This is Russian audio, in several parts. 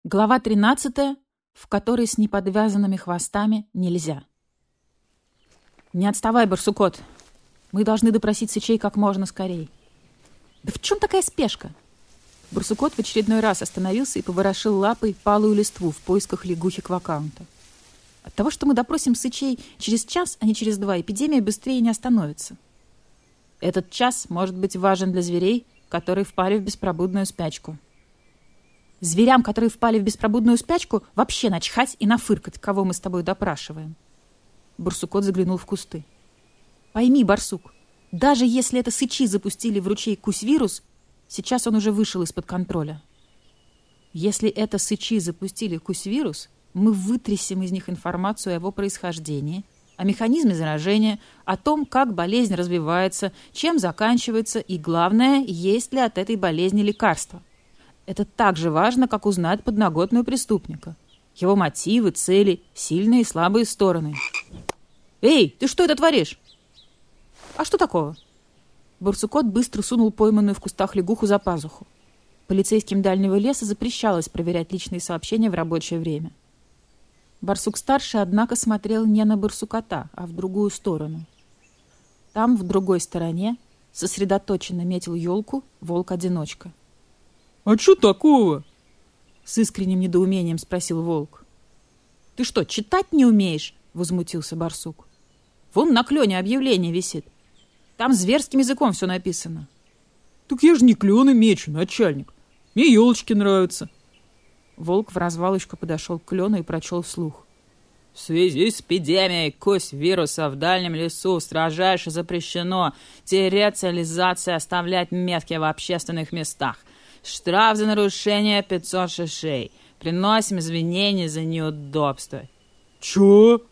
Глава 13, в которой с неподвязанными хвостами нельзя. «Не отставай, барсукот. Мы должны допросить сычей как можно скорей». «Да в чем такая спешка?» Барсукот в очередной раз остановился и поворошил лапой палую листву в поисках лягухи-квакаунта. От того, что мы допросим сычей через час, а не через 2, эпидемия быстрее не остановится. Этот час может быть важен для зверей, которые впали в беспробудную спячку. Зверям, которые впали в беспробудную спячку, вообще начхать и нафыркать, кого мы с тобой допрашиваем. Барсукот заглянул в кусты. Пойми, барсук, даже если это сычи запустили в ручей кусь-вирус, сейчас он уже вышел из-под контроля. Если это сычи запустили кусь-вирус, мы вытрясем из них информацию о его происхождении, о механизме заражения, о том, как болезнь развивается, чем заканчивается и, главное, есть ли от этой болезни лекарство. Это так же важно, как узнать подноготную преступника. Его мотивы, цели, сильные и слабые стороны. «Эй, ты что это творишь?» «А что такого?» Барсукот быстро сунул пойманную в кустах лягуху за пазуху. Полицейским дальнего леса запрещалось проверять личные сообщения в рабочее время. Барсук-старший, однако, смотрел не на барсукота, а в другую сторону. Там, в другой стороне, сосредоточенно метил елку волк-одиночка. «А что такого?» — с искренним недоумением спросил волк. «Ты что, читать не умеешь?» — возмутился барсук. «Вон на клене объявление висит. Там зверским языком все написано». «Так я же не клены мечу, начальник. Мне елочки нравятся». Волк в развалочку подошел к клену и прочел вслух. В связи с эпидемией кусь-вируса в дальнем лесу строжайше запрещено территориализация оставлять метки в общественных местах. Штраф за нарушение 500 шишей. Приносим извинения за неудобства. Чё?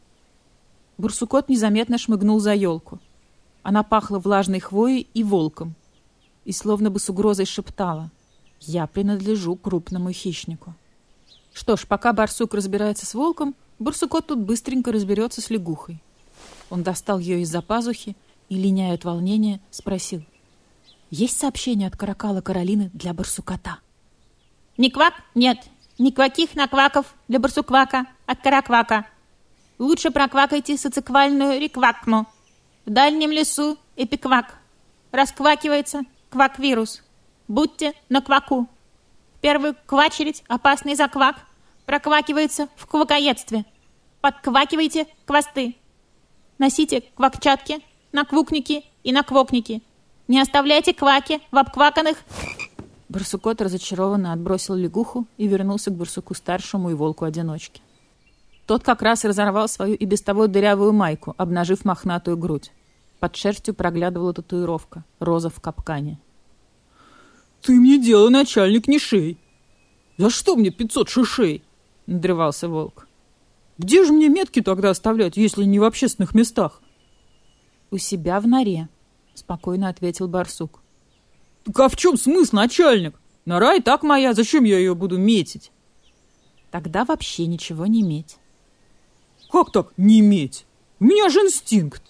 Барсукот незаметно шмыгнул за елку. Она пахла влажной хвоей и волком. И словно бы с угрозой шептала: «Я принадлежу крупному хищнику». Что ж, пока барсук разбирается с волком, барсукот тут быстренько разберется с лягухой. Он достал ее из-за пазухи и, линяя от волнения, спросил: «Есть сообщение от каракала Каролины для барсукота?» «Ни квак? Нет. Никаких накваков для барсуквака от караквака. Лучше проквакайте социквальную реквакну. В дальнем лесу эпиквак. Расквакивается квак-вирус. Будьте на кваку. В первую квачередь опасный заквак проквакивается в квакоедстве. Подквакивайте хвосты. Носите квакчатки, наквукники и наквокники. Не оставляйте кваки в обкваканных...» Барсукот разочарованно отбросил лягуху и вернулся к барсуку-старшему и волку-одиночке. Тот как раз разорвал свою и без того дырявую майку, обнажив мохнатую грудь. Под шерстью проглядывала татуировка — роза в капкане. «Ты мне дело, начальник, не шей. За что мне 500 шишей?» — надрывался волк. «Где же мне метки тогда оставлять, если не в общественных местах?» «У себя в норе», — спокойно ответил барсук. «Так а в чем смысл, начальник? Нора и так моя, зачем я ее буду метить?» «Тогда вообще ничего не меть». «Как так не меть? У меня же инстинкт».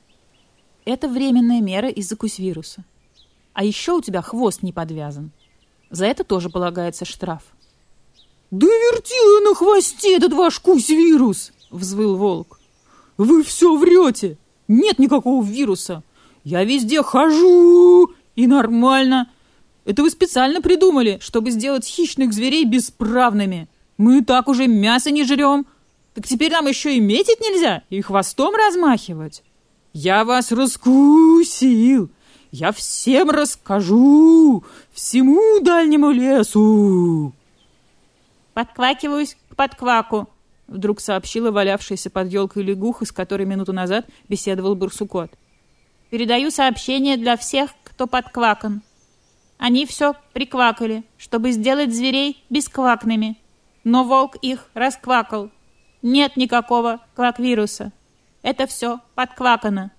«Это временная мера из-за кусь-вируса. А еще у тебя хвост не подвязан. За это тоже полагается штраф». «Да вертела на хвосте этот ваш кусь-вирус!» — взвыл волк. «Вы все врете! Нет никакого вируса! Я везде хожу, и нормально! Это вы специально придумали, чтобы сделать хищных зверей бесправными. Мы и так уже мясо не жрем. Так теперь нам еще и метить нельзя, и хвостом размахивать. Я вас раскусил! Я всем расскажу! Всему дальнему лесу!» «Подквакиваюсь к подкваку», — вдруг сообщила валявшаяся под елкой лягуха, с которой минуту назад беседовал барсукот. «Передаю сообщение для всех, кто подквакан. Они все приквакали, чтобы сделать зверей бесквакными. Но волк их расквакал. Нет никакого квак-вируса. Это все подквакано».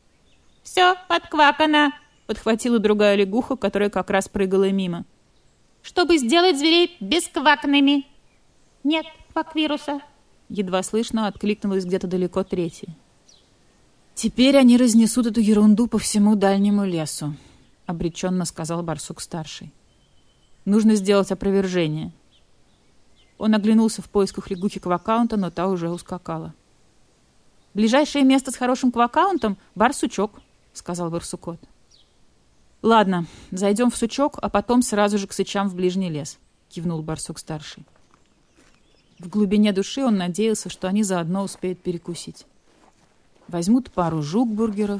«Все подквакано», — подхватила другая лягуха, которая как раз прыгала мимо. «Чтобы сделать зверей бесквакными. Нет квак-вируса», — едва слышно откликнулась где-то далеко третья. «Теперь они разнесут эту ерунду по всему дальнему лесу», — обреченно сказал барсук-старший. «Нужно сделать опровержение». Он оглянулся в поисках лягухи Квакаунта, но та уже ускакала. «Ближайшее место с хорошим Квакаунтом — бар-сучок», — сказал барсукот. «Ладно, зайдем в сучок, а потом сразу же к сычам в ближний лес», — кивнул барсук-старший. В глубине души он надеялся, что они заодно успеют перекусить. Возьмут пару жук-бургеров.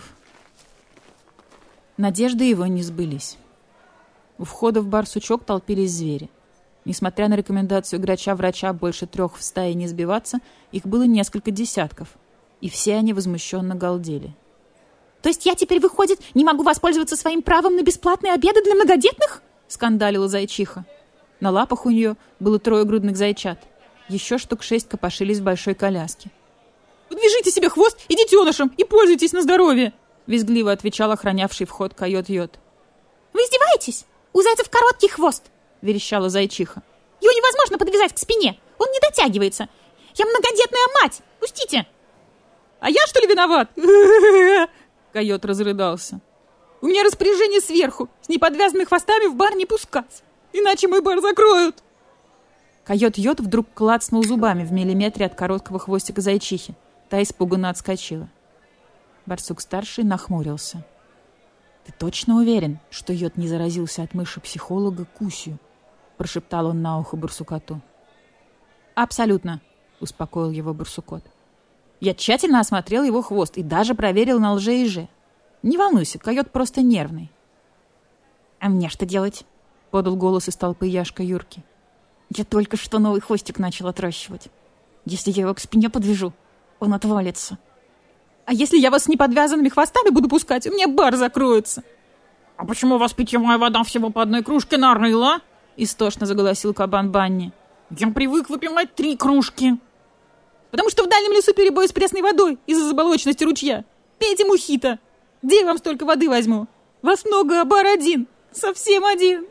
Надежды его не сбылись. У входа в бар-сучок толпились звери. Несмотря на рекомендацию грача-врача больше 3 в стае не сбиваться, их было несколько десятков, и все они возмущенно галдели. То есть я теперь, выходит, не могу воспользоваться своим правом на бесплатные обеды для многодетных? Скандалила зайчиха. На лапах у нее было 3 грудных зайчат. Еще штук 6 копошились в большой коляске. «Подвяжите себе хвост и детенышем, и пользуйтесь на здоровье!» Визгливо отвечал охранявший вход койот-йод. Вы издеваетесь? У зайцев короткий хвост, верещала зайчиха. Его невозможно подвязать к спине, он не дотягивается. Я многодетная мать, пустите! А я, что ли, виноват? Койот разрыдался. У меня распоряжение сверху, с неподвязанными хвостами в бар не пускать, иначе мой бар закроют. Койот-йод вдруг клацнул зубами в миллиметре от короткого хвостика зайчихи. Та испуганно отскочила. Барсук-старший нахмурился. «Ты точно уверен, что йод не заразился от мыши-психолога Кусью?» — прошептал он на ухо барсукоту. «Абсолютно», — успокоил его барсукот. «Я тщательно осмотрел его хвост и даже проверил на лже-иже. Не волнуйся, койот просто нервный». «А мне что делать?» — подал голос из толпы Яшка Юрки. «Я только что новый хвостик начал отращивать. Если я его к спине подвяжу, он отвалится». «А если я вас с неподвязанными хвостами буду пускать, у меня бар закроется». «А почему у вас питьевая вода всего по 1 кружке нарыла?» — истошно заголосил кабан Банни. «Я привык выпивать 3 кружки». «Потому что в дальнем лесу перебой с пресной водой из-за заболоченности ручья. Пейте мохито. Где я вам столько воды возьму? Вас много, а бар один. Совсем один».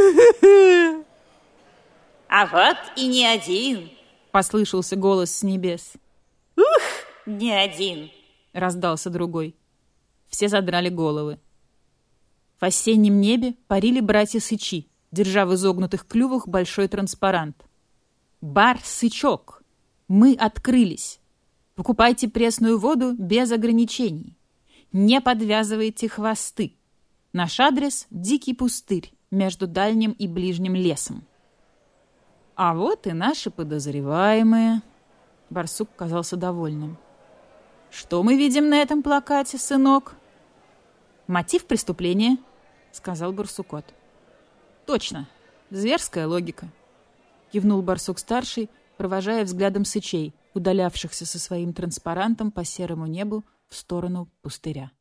«А вот и не один», — послышался голос с небес. «Ух, не один», — раздался другой. Все задрали головы. В осеннем небе парили братья-сычи, держа в изогнутых клювах большой транспарант. «Бар-сычок! Мы открылись! Покупайте пресную воду без ограничений! Не подвязывайте хвосты! Наш адрес — Дикий пустырь между дальним и ближним лесом». «А вот и наши подозреваемые!» Барсук казался довольным. «Что мы видим на этом плакате, сынок?» «Мотив преступления», — сказал барсукот. «Точно, зверская логика», — кивнул барсук-старший, провожая взглядом сычей, удалявшихся со своим транспарантом по серому небу в сторону пустыря.